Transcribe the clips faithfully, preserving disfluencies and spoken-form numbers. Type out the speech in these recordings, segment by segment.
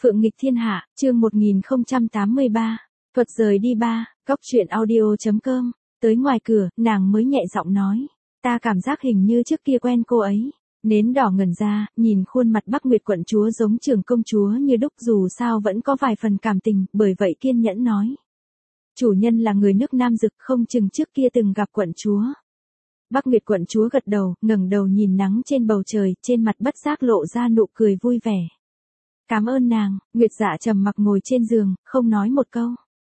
Phượng nghịch thiên hạ, chương một nghìn không trăm tám mươi ba. Thuật rời đi ba, góc truyện audio.com. Tới ngoài cửa, nàng mới nhẹ giọng nói. Ta cảm giác hình như trước kia quen cô ấy. Nến đỏ ngẩn ra, nhìn khuôn mặt Bắc Nguyệt quận chúa giống trưởng công chúa như đúc, dù sao vẫn có vài phần cảm tình, bởi vậy kiên nhẫn nói. Chủ nhân là người nước Nam Dực, không chừng trước kia từng gặp quận chúa. Bắc Nguyệt quận chúa gật đầu, ngẩng đầu nhìn nắng trên bầu trời, trên mặt bất giác lộ ra nụ cười vui vẻ. Cảm ơn nàng. Nguyệt Dạ trầm mặc ngồi trên giường, không nói một câu.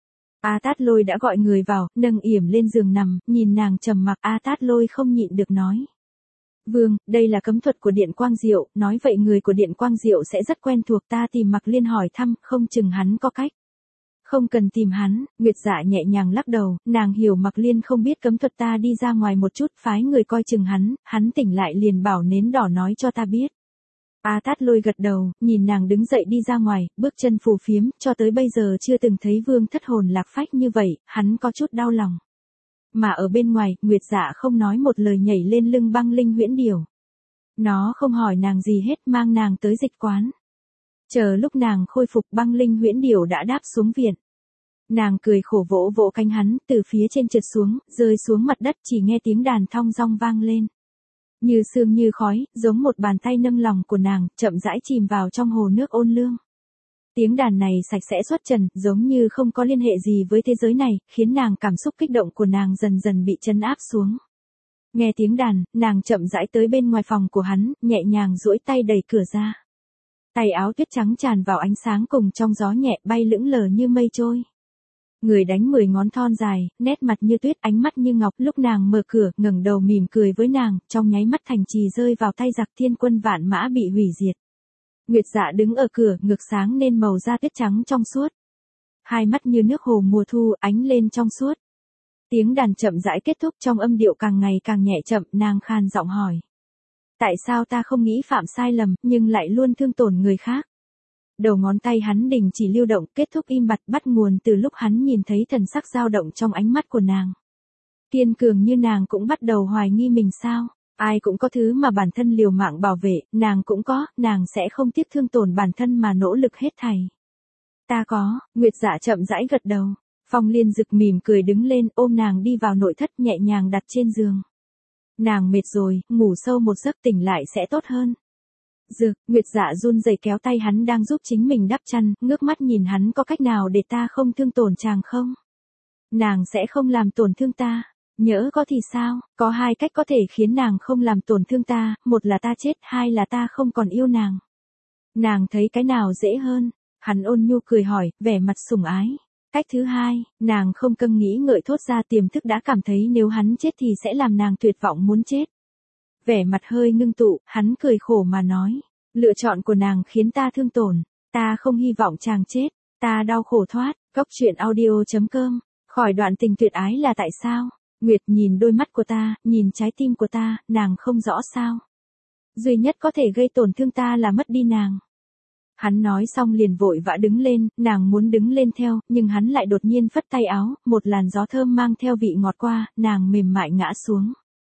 A Tát Lôi đã gọi người vào, nâng yểm lên giường nằm, nhìn nàng trầm mặc, A Tát Lôi không nhịn được nói. Vương, đây là cấm thuật của Điện Quang Diệu, nói vậy người của Điện Quang Diệu sẽ rất quen thuộc, ta tìm Mặc Liên hỏi thăm, không chừng hắn có cách. Không cần tìm hắn. Nguyệt Dạ nhẹ nhàng lắc đầu, nàng hiểu Mặc Liên không biết cấm thuật, ta đi ra ngoài một chút, phái người coi chừng hắn, hắn tỉnh lại liền bảo nến đỏ nói cho ta biết. A Tát Lôi gật đầu, nhìn nàng đứng dậy đi ra ngoài, bước chân phù phiếm, cho tới bây giờ chưa từng thấy Vương thất hồn lạc phách như vậy, hắn có chút đau lòng. Mà ở bên ngoài, Nguyệt Dạ không nói một lời nhảy lên lưng Băng Linh Huyễn Điểu. Nó không hỏi nàng gì hết, mang nàng tới dịch quán. Chờ lúc nàng khôi phục, Băng Linh Huyễn Điểu đã đáp xuống viện. Nàng cười khổ vỗ vỗ cánh hắn, từ phía trên trượt xuống, rơi xuống mặt đất, chỉ nghe tiếng đàn thong dong vang lên. Như sương như khói, giống một bàn tay nâng lòng của nàng, chậm rãi chìm vào trong hồ nước ôn lương. Tiếng đàn này sạch sẽ xuất trần, giống như không có liên hệ gì với thế giới này, khiến nàng cảm xúc kích động của nàng dần dần bị trấn áp xuống. Nghe tiếng đàn, nàng chậm rãi tới bên ngoài phòng của hắn, nhẹ nhàng duỗi tay đẩy cửa ra. Tay áo tuyết trắng tràn vào ánh sáng cùng trong gió nhẹ bay lững lờ như mây trôi. Người đánh mười ngón thon dài, nét mặt như tuyết, ánh mắt như ngọc, lúc nàng mở cửa, ngẩng đầu mỉm cười với nàng, trong nháy mắt thành trì rơi vào tay giặc thiên quân vạn mã bị hủy diệt. Nguyệt Dạ đứng ở cửa, ngực sáng nên màu da tuyết trắng trong suốt. Hai mắt như nước hồ mùa thu, ánh lên trong suốt. Tiếng đàn chậm rãi kết thúc, trong âm điệu càng ngày càng nhẹ chậm, nàng khan giọng hỏi. Tại sao ta không nghĩ phạm sai lầm, nhưng lại luôn thương tổn người khác? Đầu ngón tay hắn đình chỉ lưu động, kết thúc im bặt, bắt nguồn từ lúc hắn nhìn thấy thần sắc dao động trong ánh mắt của nàng. Kiên cường như nàng cũng bắt đầu hoài nghi mình sao? Ai cũng có thứ mà bản thân liều mạng bảo vệ, nàng cũng có, nàng sẽ không tiếc thương tổn bản thân mà nỗ lực hết thảy. Ta có. Nguyệt Dạ chậm rãi gật đầu. Phong Liên Dực mỉm cười đứng lên, ôm nàng đi vào nội thất, nhẹ nhàng đặt trên giường. Nàng mệt rồi, ngủ sâu một giấc, tỉnh lại sẽ tốt hơn. Dực. Nguyệt Dạ run rẩy kéo tay hắn đang giúp chính mình đắp chăn, ngước mắt nhìn hắn, có cách nào để ta không thương tổn chàng không? Nàng sẽ không làm tổn thương ta. Nhỡ có thì sao? Có hai cách có thể khiến nàng không làm tổn thương ta, một là ta chết, hai là ta không còn yêu nàng. Nàng thấy cái nào dễ hơn? Hắn ôn nhu cười hỏi, vẻ mặt sủng ái. Cách thứ hai, nàng không cân nghĩ ngợi thốt ra, tiềm thức đã cảm thấy nếu hắn chết thì sẽ làm nàng tuyệt vọng muốn chết. Vẻ mặt hơi ngưng tụ, hắn cười khổ mà nói. Lựa chọn của nàng khiến ta thương tổn. Ta không hy vọng chàng chết. Ta đau khổ thoát. Góc truyện audio.com. Khỏi đoạn tình tuyệt ái là tại sao? Nguyệt nhìn đôi mắt của ta, nhìn trái tim của ta, nàng không rõ sao? Duy nhất có thể gây tổn thương ta là mất đi nàng. Hắn nói xong liền vội vã đứng lên, nàng muốn đứng lên theo, nhưng hắn lại đột nhiên phất tay áo, một làn gió thơm mang theo vị ngọt qua, nàng mềm mại ngã xuống.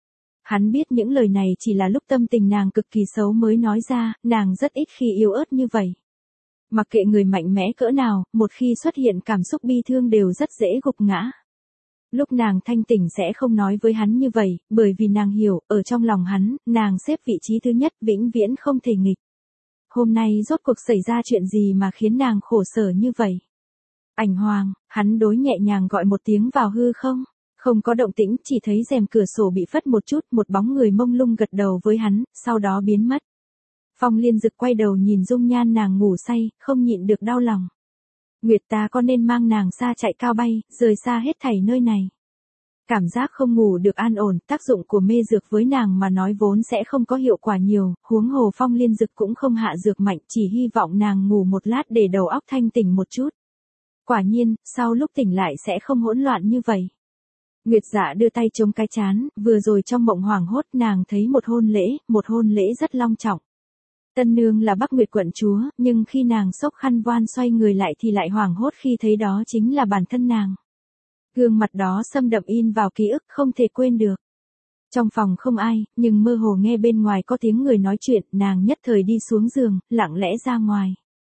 Hắn biết những lời này chỉ là lúc tâm tình nàng cực kỳ xấu mới nói ra, nàng rất ít khi yếu ớt như vậy. Mặc kệ người mạnh mẽ cỡ nào, một khi xuất hiện cảm xúc bi thương đều rất dễ gục ngã. Lúc nàng thanh tỉnh sẽ không nói với hắn như vậy, bởi vì nàng hiểu, ở trong lòng hắn, nàng xếp vị trí thứ nhất, vĩnh viễn không thể nghịch. Hôm nay rốt cuộc xảy ra chuyện gì mà khiến nàng khổ sở như vậy? Ảnh Hoàng. Hắn đối nhẹ nhàng gọi một tiếng vào hư không? Không có động tĩnh, chỉ thấy rèm cửa sổ bị phất một chút, một bóng người mông lung gật đầu với hắn, sau đó biến mất. Phong Liên Dực quay đầu nhìn dung nhan nàng ngủ say, không nhịn được đau lòng. Nguyệt, ta có nên mang nàng xa chạy cao bay, rời xa hết thảy nơi này? Cảm giác không ngủ được an ổn, tác dụng của mê dược với nàng mà nói vốn sẽ không có hiệu quả nhiều, huống hồ Phong Liên Dực cũng không hạ dược mạnh, chỉ hy vọng nàng ngủ một lát để đầu óc thanh tỉnh một chút. Quả nhiên, sau lúc tỉnh lại sẽ không hỗn loạn như vậy. Nguyệt Dạ đưa tay chống cái chán, vừa rồi trong mộng hoảng hốt nàng thấy một hôn lễ, một hôn lễ rất long trọng. Tân nương là Bắc Nguyệt quận chúa, nhưng khi nàng xốc khăn voan xoay người lại thì lại hoảng hốt khi thấy đó chính là bản thân nàng. Gương mặt đó xâm đậm in vào ký ức không thể quên được. Trong phòng không ai, nhưng mơ hồ nghe bên ngoài có tiếng người nói chuyện, nàng nhất thời đi xuống giường, lặng lẽ ra ngoài.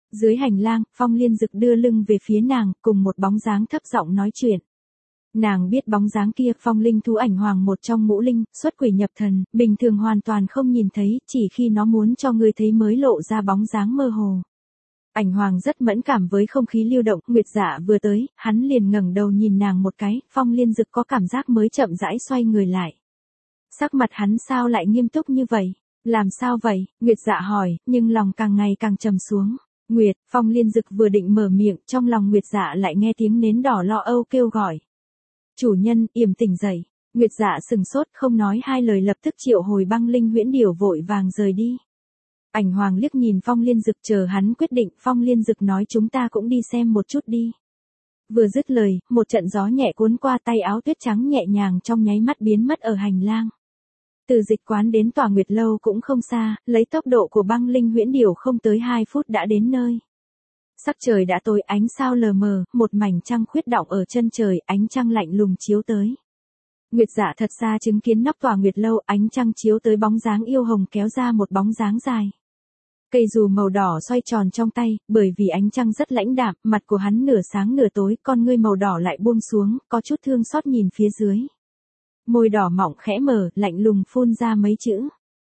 Dưới hành lang, Phong Liên Dực đưa lưng về phía nàng, cùng một bóng dáng thấp giọng nói chuyện. Nàng biết bóng dáng kia, Phong Linh thú ảnh hoàng một trong ngũ linh, xuất quỷ nhập thần, bình thường hoàn toàn không nhìn thấy, chỉ khi nó muốn cho người thấy mới lộ ra bóng dáng mơ hồ. Ảnh hoàng rất mẫn cảm với không khí lưu động, Nguyệt Dạ vừa tới, hắn liền ngẩng đầu nhìn nàng một cái, Phong Liên Dực có cảm giác mới chậm rãi xoay người lại. Sắc mặt hắn sao lại nghiêm túc như vậy? Làm sao vậy? Nguyệt Dạ hỏi, nhưng lòng càng ngày càng trầm xuống. Nguyệt, Phong Liên Dực vừa định mở miệng, trong lòng Nguyệt Dạ lại nghe tiếng nến đỏ lo âu kêu gọi. Chủ nhân, yểm tỉnh dậy. Nguyệt Dạ sừng sốt, không nói hai lời lập tức triệu hồi băng linh huyễn điểu vội vàng rời đi. Ảnh hoàng liếc nhìn Phong Liên Dực chờ hắn quyết định, Phong Liên Dực nói chúng ta cũng đi xem một chút đi. Vừa dứt lời, một trận gió nhẹ cuốn qua tay áo tuyết trắng nhẹ nhàng trong nháy mắt biến mất ở hành lang. Từ dịch quán đến tòa Nguyệt Lâu cũng không xa, lấy tốc độ của băng linh huyễn điểu không tới hai phút đã đến nơi. Sắc trời đã tối, ánh sao lờ mờ, một mảnh trăng khuyết đọng ở chân trời, ánh trăng lạnh lùng chiếu tới. Nguyệt Dạ thật xa chứng kiến nóc tòa Nguyệt Lâu, ánh trăng chiếu tới bóng dáng yêu hồng kéo ra một bóng dáng dài. Cây dù màu đỏ xoay tròn trong tay, bởi vì ánh trăng rất lãnh đạm, mặt của hắn nửa sáng nửa tối, con ngươi màu đỏ lại buông xuống, có chút thương xót nhìn phía dưới. Môi đỏ mọng khẽ mở, lạnh lùng phun ra mấy chữ.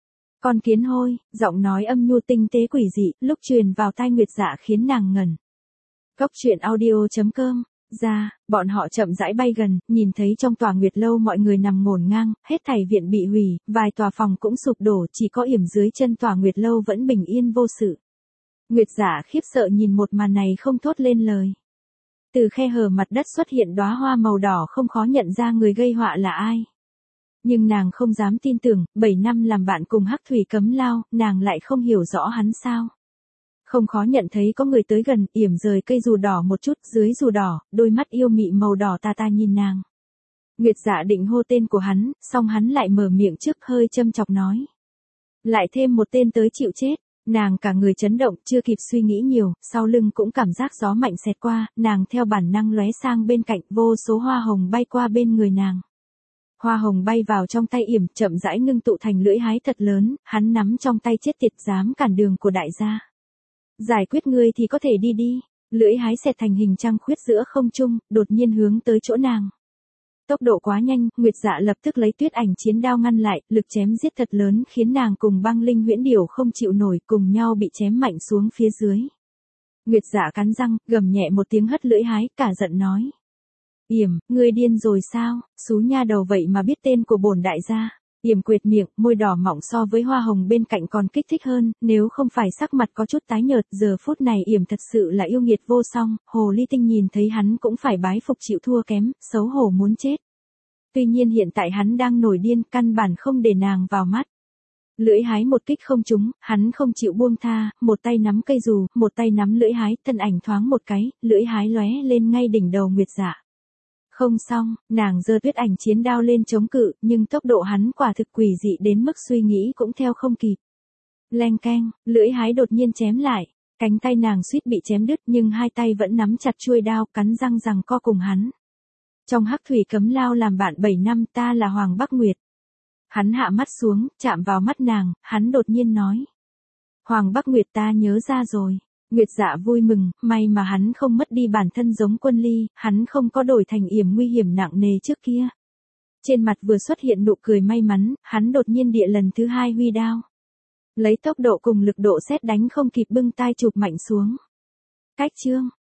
Con kiến hôi, giọng nói âm nhu tinh tế quỷ dị, lúc truyền vào tai Nguyệt Dạ khiến nàng ngẩn. Cốc truyện audio chấm com, ra, bọn họ chậm rãi bay gần, nhìn thấy trong tòa Nguyệt Lâu mọi người nằm ngổn ngang, hết thảy viện bị hủy, vài tòa phòng cũng sụp đổ, chỉ có yểm dưới chân tòa Nguyệt Lâu vẫn bình yên vô sự. Nguyệt Dạ khiếp sợ nhìn một màn này không thốt lên lời. Từ khe hở mặt đất xuất hiện đóa hoa màu đỏ không khó nhận ra người gây họa là ai. Nhưng nàng không dám tin tưởng, bảy năm làm bạn cùng Hắc Thủy Cấm Lao, nàng lại không hiểu rõ hắn sao. Không khó nhận thấy có người tới gần, yểm rời cây dù đỏ một chút, dưới dù đỏ, đôi mắt yêu mị màu đỏ ta ta nhìn nàng. Nguyệt Dạ định hô tên của hắn, song hắn lại mở miệng trước hơi châm chọc nói. Lại thêm một tên tới chịu chết, nàng cả người chấn động, chưa kịp suy nghĩ nhiều, sau lưng cũng cảm giác gió mạnh xẹt qua, nàng theo bản năng lóe sang bên cạnh, vô số hoa hồng bay qua bên người nàng. Hoa hồng bay vào trong tay yểm, chậm rãi ngưng tụ thành lưỡi hái thật lớn, hắn nắm trong tay chết tiệt dám cản đường của đại gia. Giải quyết ngươi thì có thể đi đi, lưỡi hái xẹt thành hình trăng khuyết giữa không trung, đột nhiên hướng tới chỗ nàng. Tốc độ quá nhanh, Nguyệt Dạ lập tức lấy tuyết ảnh chiến đao ngăn lại, lực chém giết thật lớn khiến nàng cùng băng linh huyễn điểu không chịu nổi, cùng nhau bị chém mạnh xuống phía dưới. Nguyệt Dạ cắn răng, gầm nhẹ một tiếng hất lưỡi hái, cả giận nói. Yểm, ngươi điên rồi sao, xú nha đầu vậy mà biết tên của bổn đại gia. Yểm quệt miệng, môi đỏ mọng so với hoa hồng bên cạnh còn kích thích hơn, nếu không phải sắc mặt có chút tái nhợt, giờ phút này Yểm thật sự là yêu nghiệt vô song, hồ ly tinh nhìn thấy hắn cũng phải bái phục chịu thua kém, xấu hổ muốn chết. Tuy nhiên hiện tại hắn đang nổi điên, căn bản không để nàng vào mắt. Lưỡi hái một kích không trúng, hắn không chịu buông tha, một tay nắm cây dù, một tay nắm lưỡi hái, thân ảnh thoáng một cái, lưỡi hái lóe lên ngay đỉnh đầu Nguyệt Dạ. Không xong, nàng giơ tuyết ảnh chiến đao lên chống cự, nhưng tốc độ hắn quả thực quỷ dị đến mức suy nghĩ cũng theo không kịp. Leng keng, lưỡi hái đột nhiên chém lại, cánh tay nàng suýt bị chém đứt nhưng hai tay vẫn nắm chặt chuôi đao, cắn răng rằng co cùng hắn. Trong Hắc Thủy Cấm Lao làm bạn bảy năm, ta là Hoàng Bắc Nguyệt. Hắn hạ mắt xuống, chạm vào mắt nàng, hắn đột nhiên nói. Hoàng Bắc Nguyệt, ta nhớ ra rồi. Nguyệt Dạ vui mừng, may mà hắn không mất đi bản thân giống Quân Ly, hắn không có đổi thành yểm nguy hiểm nặng nề trước kia. Trên mặt vừa xuất hiện nụ cười may mắn, hắn đột nhiên địa lần thứ hai huy đao. Lấy tốc độ cùng lực độ sét đánh không kịp bưng tai chụp mạnh xuống. Cách chương.